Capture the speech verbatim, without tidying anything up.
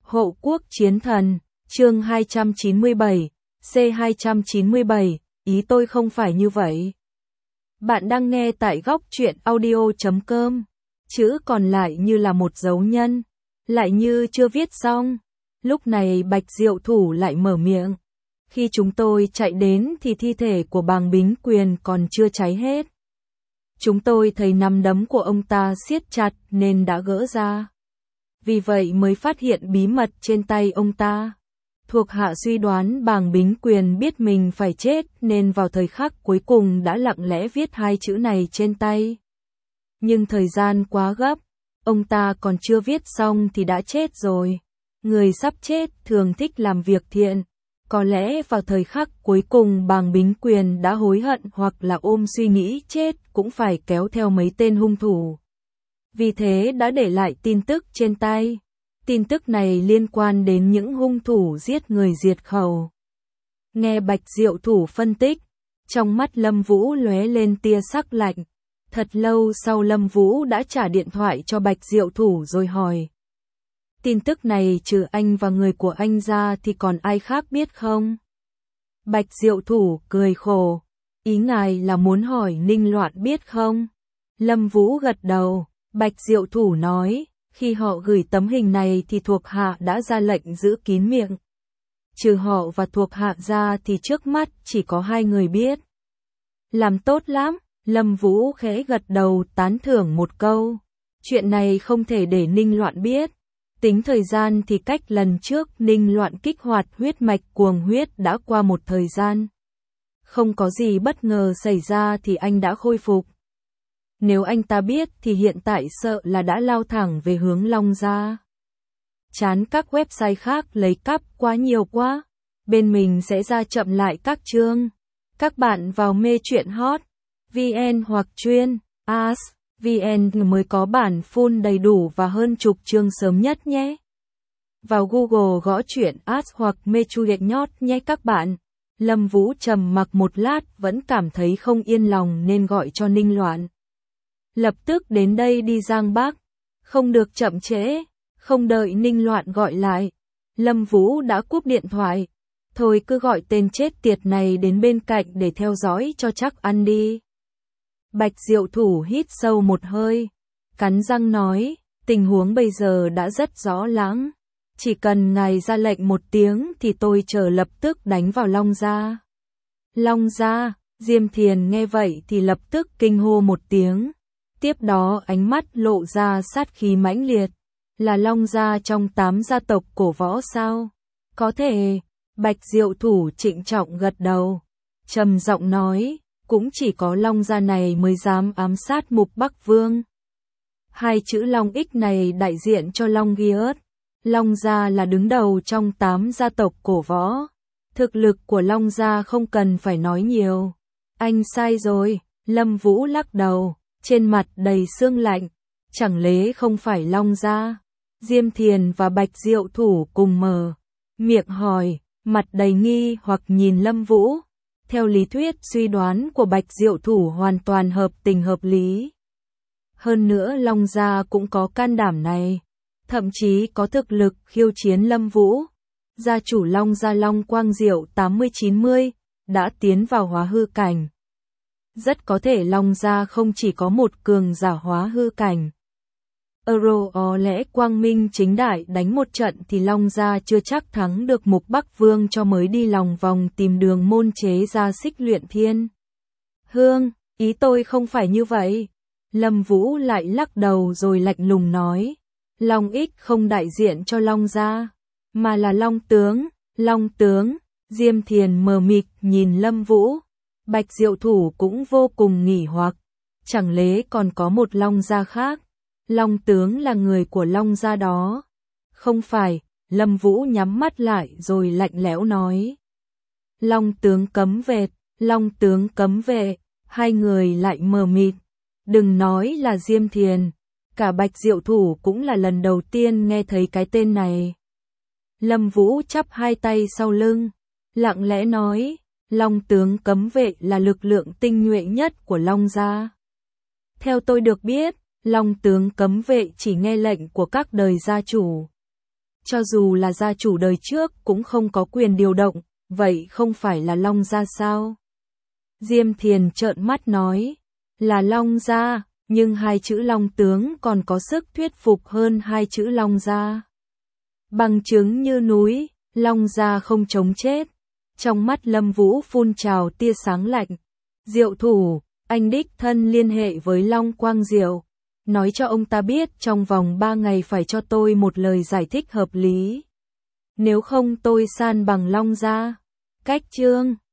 Hộ quốc chiến thần, chương hai trăm chín mươi bảy, C hai trăm chín mươi bảy, ý tôi không phải như vậy. Bạn đang nghe tại góc truyện audio chấm com, chữ còn lại như là một dấu nhân, lại như chưa viết xong. Lúc này Bạch Diệu Thủ lại mở miệng. Khi chúng tôi chạy đến thì thi thể của Bàng Bính Quyền còn chưa cháy hết. Chúng tôi thấy nắm đấm của ông ta siết chặt nên đã gỡ ra. Vì vậy mới phát hiện bí mật trên tay ông ta. Thuộc hạ suy đoán Bàng Bính Quyền biết mình phải chết nên vào thời khắc cuối cùng đã lặng lẽ viết hai chữ này trên tay. Nhưng thời gian quá gấp, ông ta còn chưa viết xong thì đã chết rồi. Người sắp chết thường thích làm việc thiện. Có lẽ vào thời khắc cuối cùng Bàng Bính Quyền đã hối hận hoặc là ôm suy nghĩ chết cũng phải kéo theo mấy tên hung thủ. Vì thế đã để lại tin tức trên tay. Tin tức này liên quan đến những hung thủ giết người diệt khẩu. Nghe Bạch Diệu Thủ phân tích, trong mắt Lâm Vũ lóe lên tia sắc lạnh. Thật lâu sau Lâm Vũ đã trả điện thoại cho Bạch Diệu Thủ rồi hỏi. Tin tức này trừ anh và người của anh ra thì còn ai khác biết không? Bạch Diệu Thủ cười khổ. Ý ngài là muốn hỏi Ninh Loạn biết không? Lâm Vũ gật đầu. Bạch Diệu Thủ nói, khi họ gửi tấm hình này thì thuộc hạ đã ra lệnh giữ kín miệng. Trừ họ và thuộc hạ ra thì trước mắt chỉ có hai người biết. Làm tốt lắm, Lâm Vũ khẽ gật đầu tán thưởng một câu. Chuyện này không thể để Ninh Loạn biết. Tính thời gian thì cách lần trước Ninh Loạn kích hoạt huyết mạch cuồng huyết đã qua một thời gian. Không có gì bất ngờ xảy ra thì anh đã khôi phục. Nếu anh ta biết thì hiện tại sợ là đã lao thẳng về hướng Long Gia. Chán các website khác lấy cắp quá nhiều quá. Bên mình sẽ ra chậm lại các chương. Các bạn vào mê truyện hot vê en hoặc chuyên as vê en mới có bản full đầy đủ và hơn chục chương sớm nhất nhé. Vào Google gõ truyện as hoặc mê truyện nhót nhé các bạn. Lâm Vũ trầm mặc một lát vẫn cảm thấy không yên lòng nên gọi cho Ninh Loạn. Lập tức đến đây đi Giang Bắc. Không được chậm trễ. Không đợi Ninh Loạn gọi lại. Lâm Vũ đã cúp điện thoại. Thôi cứ gọi tên chết tiệt này đến bên cạnh để theo dõi cho chắc ăn đi. Bạch Diệu Thủ hít sâu một hơi. Cắn răng nói, tình huống bây giờ đã rất rõ lắng. Chỉ cần ngài ra lệnh một tiếng thì tôi chờ lập tức đánh vào Long Gia. Long Gia, Diêm Thiền nghe vậy thì lập tức kinh hô một tiếng. Tiếp đó ánh mắt lộ ra sát khí mãnh liệt. Là Long Gia trong tám gia tộc cổ võ sao? Có thể. Bạch Diệu Thủ trịnh trọng gật đầu. Trầm giọng nói, cũng chỉ có Long Gia này mới dám ám sát Mục Bắc Vương. Hai chữ Long Ích này đại diện cho Long Giết. Long Gia là đứng đầu trong tám gia tộc cổ võ. Thực lực của Long Gia không cần phải nói nhiều. Anh sai rồi, Lâm Vũ lắc đầu, trên mặt đầy sương lạnh. Chẳng lẽ không phải Long Gia? Diêm Thiền và Bạch Diệu Thủ cùng mở miệng hỏi, mặt đầy nghi hoặc nhìn Lâm Vũ. Theo lý thuyết suy đoán của Bạch Diệu Thủ hoàn toàn hợp tình hợp lý. Hơn nữa Long Gia cũng có can đảm này. Thậm chí có thực lực khiêu chiến Lâm Vũ. Gia chủ Long Gia Long Quang Diệu tám mươi chín mươi đã tiến vào hóa hư cảnh. Rất có thể Long Gia không chỉ có một cường giả hóa hư cảnh. Euro có lẽ quang minh chính đại đánh một trận thì Long Gia chưa chắc thắng được Mục Bắc Vương cho mới đi lòng vòng tìm đường môn chế ra Xích Luyện Thiên. Hương, ý tôi không phải như vậy. Lâm Vũ lại lắc đầu rồi lạnh lùng nói. Long Ích không đại diện cho Long Gia, mà là Long Tướng. Long Tướng, Diêm Thiền mờ mịt nhìn Lâm Vũ. Bạch Diệu Thủ cũng vô cùng nghỉ hoặc. Chẳng lẽ còn có một Long Gia khác? Long Tướng là người của Long Gia đó. Không phải, Lâm Vũ nhắm mắt lại rồi lạnh lẽo nói. Long Tướng cấm vệ, Long Tướng cấm vệ, hai người lại mờ mịt. Đừng nói là Diêm Thiền, cả Bạch Diệu Thủ cũng là lần đầu tiên nghe thấy cái tên này. Lâm Vũ chắp hai tay sau lưng, lặng lẽ nói, Long Tướng cấm vệ là lực lượng tinh nhuệ nhất của Long Gia. Theo tôi được biết, Long Tướng cấm vệ chỉ nghe lệnh của các đời gia chủ. cho dù là gia chủ đời trước cũng không có quyền điều động, vậy không phải là Long gia sao? Diêm Thiền trợn mắt nói, là Long gia, nhưng hai chữ Long tướng còn có sức thuyết phục hơn hai chữ Long gia. Bằng chứng như núi, Long gia không chống chết. Trong mắt Lâm Vũ phun trào tia sáng lạnh. Diệu thủ, anh đích thân liên hệ với Long Quang Diệu, nói cho ông ta biết trong vòng ba ngày phải cho tôi một lời giải thích hợp lý. Nếu không tôi san bằng Long gia. Cách chương